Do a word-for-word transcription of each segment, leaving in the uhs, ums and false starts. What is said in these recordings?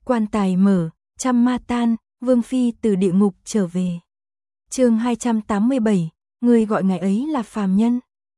Quan tài mở, trăm ma tan, Vương Phi từ địa ngục trở về. Chương hai trăm tám mươi bảy, người gọi ngài ấy là phàm nhân.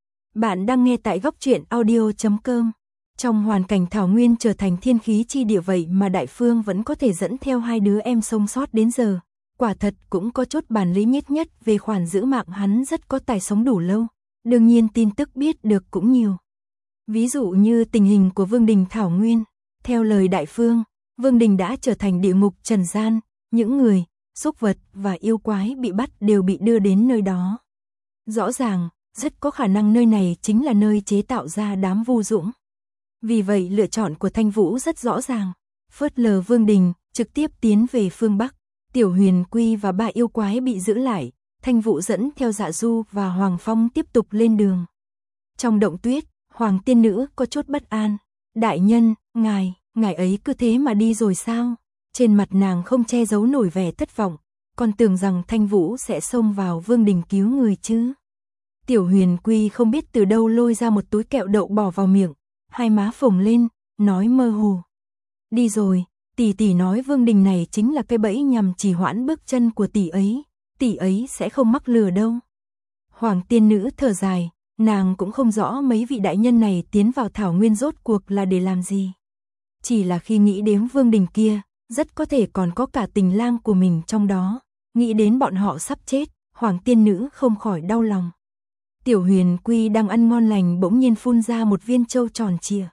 Bạn đang nghe tại góc truyện audio chấm com. Trong hoàn cảnh Thảo Nguyên trở thành thiên khí chi địa vậy mà Đại Phương vẫn có thể dẫn theo hai đứa em sống sót đến giờ. Quả thật cũng có chút bản lĩnh nhất nhất về khoản giữ mạng, hắn rất có tài sống đủ lâu. Đương nhiên tin tức biết được cũng nhiều. Ví dụ như tình hình của Vương Đình Thảo Nguyên. Theo lời Đại Phương, Vương Đình đã trở thành địa ngục trần gian, những người, súc vật và yêu quái bị bắt đều bị đưa đến nơi đó. Rõ ràng, rất có khả năng nơi này chính là nơi chế tạo ra đám Vu Dũng. Vì vậy lựa chọn của Thanh Vũ rất rõ ràng, phớt lờ Vương Đình, trực tiếp tiến về phương Bắc. Tiểu Huyền Quy và ba yêu quái bị giữ lại, Thanh Vũ dẫn theo Dạ Du và Hoàng Phong tiếp tục lên đường. Trong động tuyết, Hoàng tiên nữ có chút bất an. Đại nhân, ngài, ngài ấy cứ thế mà đi rồi sao? Trên mặt nàng không che giấu nổi vẻ thất vọng, còn tưởng rằng Thanh Vũ sẽ xông vào Vương Đình cứu người chứ. Tiểu Huyền Quy không biết từ đâu lôi ra một túi kẹo đậu bỏ vào miệng, hai má phồng lên, nói mơ hồ. Đi rồi, tỷ tỷ nói Vương Đình này chính là cái bẫy nhằm trì hoãn bước chân của tỷ ấy, tỷ ấy sẽ không mắc lừa đâu. Hoàng tiên nữ thở dài, nàng cũng không rõ mấy vị đại nhân này tiến vào Thảo Nguyên rốt cuộc là để làm gì. Chỉ là khi nghĩ đến Vương Đình kia, rất có thể còn có cả tình lang của mình trong đó, nghĩ đến bọn họ sắp chết, Hoàng tiên nữ không khỏi đau lòng. Tiểu Huyền Quy đang ăn ngon lành bỗng nhiên phun ra một viên châu tròn trịa.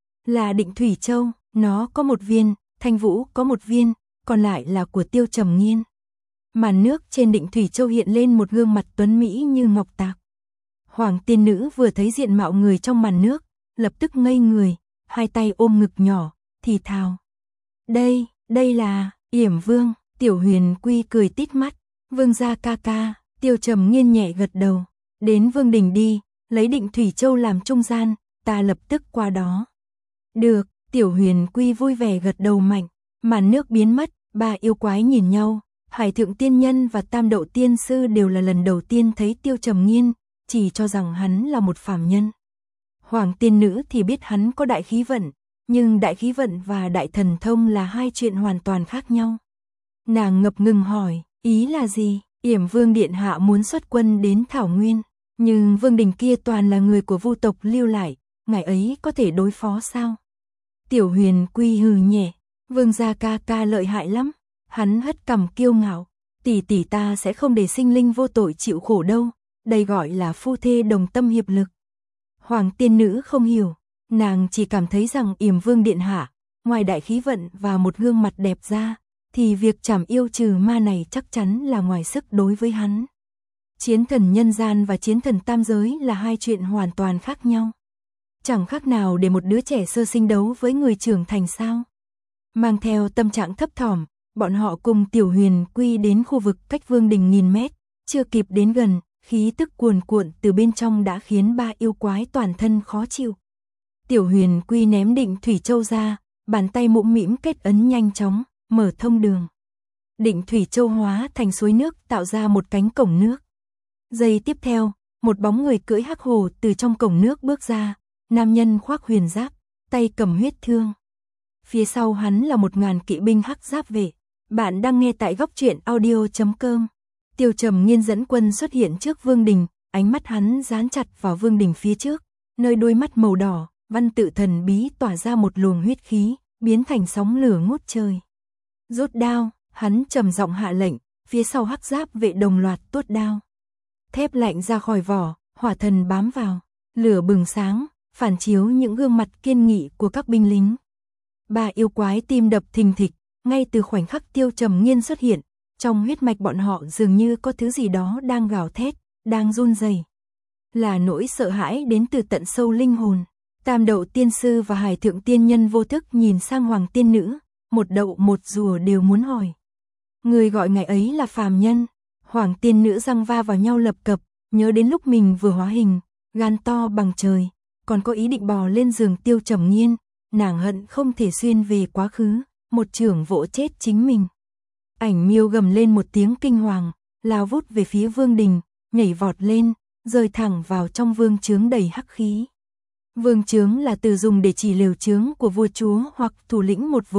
Là Định Thủy Châu, nó có một viên, Thanh Vũ có một viên, còn lại là của Tiêu Trầm Nghiên. Màn nước trên Định Thủy Châu hiện lên một gương mặt tuấn mỹ như ngọc tạc. Hoàng tiên nữ vừa thấy diện mạo người trong màn nước, lập tức ngây người, hai tay ôm ngực nhỏ, thì thào. Đây, đây là Yểm Vương. Tiểu Huyền Quy cười tít mắt. Vương gia ca ca. Tiêu Trầm Nghiên nhẹ gật đầu. Đến Vương Đình đi, lấy Định Thủy Châu làm trung gian, ta lập tức qua đó. Được, Tiểu Huyền Quy vui vẻ gật đầu mạnh. Màn nước biến mất, ba yêu quái nhìn nhau. Hải Thượng Tiên Nhân và Tam Đậu Tiên Sư đều là lần đầu tiên thấy Tiêu Trầm Nghiên, chỉ cho rằng hắn là một phàm nhân. Hoàng tiên nữ thì biết hắn có đại khí vận, nhưng đại khí vận và đại thần thông là hai chuyện hoàn toàn khác nhau. Nàng ngập ngừng hỏi, ý là gì? Yểm Vương điện hạ muốn xuất quân đến Thảo Nguyên, nhưng Vương Đình kia toàn là người của Vu tộc lưu lại, ngài ấy có thể đối phó sao? Tiểu Huyền Quy hừ nhẹ, Vương gia ca ca lợi hại lắm. Hắn hất cằm kiêu ngạo, tỷ tỷ ta sẽ không để sinh linh vô tội chịu khổ đâu, đây gọi là phu thê đồng tâm hiệp lực. Hoàng tiên nữ không hiểu, nàng chỉ cảm thấy rằng Yểm Vương điện hạ, ngoài đại khí vận và một gương mặt đẹp ra, thì việc trảm yêu trừ ma này chắc chắn là ngoài sức đối với hắn. Chiến thần nhân gian và chiến thần tam giới là hai chuyện hoàn toàn khác nhau. Chẳng khác nào để một đứa trẻ sơ sinh đấu với người trưởng thành sao. Mang theo tâm trạng thấp thỏm, bọn họ cùng Tiểu Huyền Quy đến khu vực cách Vương Đình nghìn mét, chưa kịp đến gần, khí tức cuồn cuộn từ bên trong đã khiến ba yêu quái toàn thân khó chịu. Tiểu Huyền Quy ném Định Thủy Châu ra, bàn tay mũm mĩm kết ấn nhanh chóng, mở thông đường. Định Thủy Châu hóa thành suối nước tạo ra một cánh cổng nước. Giây tiếp theo, một bóng người cưỡi hắc hổ từ trong cổng nước bước ra, nam nhân khoác huyền giáp, tay cầm huyết thương. Phía sau hắn là một ngàn kỵ binh hắc giáp vệ. Bạn đang nghe tại góc truyện audio chấm com. Tiêu Trầm Nghiên dẫn quân xuất hiện trước Vương Đình, ánh mắt hắn dán chặt vào Vương Đình phía trước, nơi đôi mắt màu đỏ, văn tự thần bí tỏa ra một luồng huyết khí, biến thành sóng lửa ngút trời. Rút đao, hắn trầm giọng hạ lệnh, phía sau hắc giáp vệ đồng loạt tuốt đao. Thép lạnh ra khỏi vỏ, hỏa thần bám vào, lửa bừng sáng, phản chiếu những gương mặt kiên nghị của các binh lính. Ba yêu quái tim đập thình thịch, ngay từ khoảnh khắc Tiêu Trầm Nghiên xuất hiện, trong huyết mạch bọn họ dường như có thứ gì đó đang gào thét, đang run rẩy. Là nỗi sợ hãi đến từ tận sâu linh hồn. Tam Đậu Tiên Sư và Hải Thượng Tiên Nhân vô thức nhìn sang Hoàng tiên nữ, một đậu một rùa đều muốn hỏi. Người gọi ngài ấy là phàm nhân. Hoàng tiên nữ răng va vào nhau lập cập, nhớ đến lúc mình vừa hóa hình, gan to bằng trời, còn có ý định bò lên giường Tiêu Trầm Nghiên, nàng hận không thể xuyên về quá khứ, một chưởng vỗ chết chính mình. Ảnh Miêu gầm lên một tiếng kinh hoàng, lao vút về phía Vương Đình, nhảy vọt lên, rơi thẳng vào trong vương trướng đầy hắc khí. Vương trướng là từ dùng để chỉ lều trướng của vua chúa hoặc thủ lĩnh một vùng,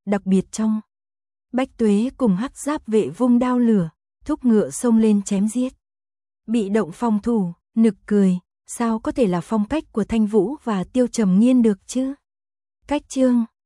đặc biệt trong. Bách Tuế cùng Hắc Giáp vệ vung đao lửa, thúc ngựa xông lên chém giết. Bị động phòng thủ, nực cười, sao có thể là phong cách của Thanh Vũ và Tiêu Trầm Nghiên được chứ? Cách chương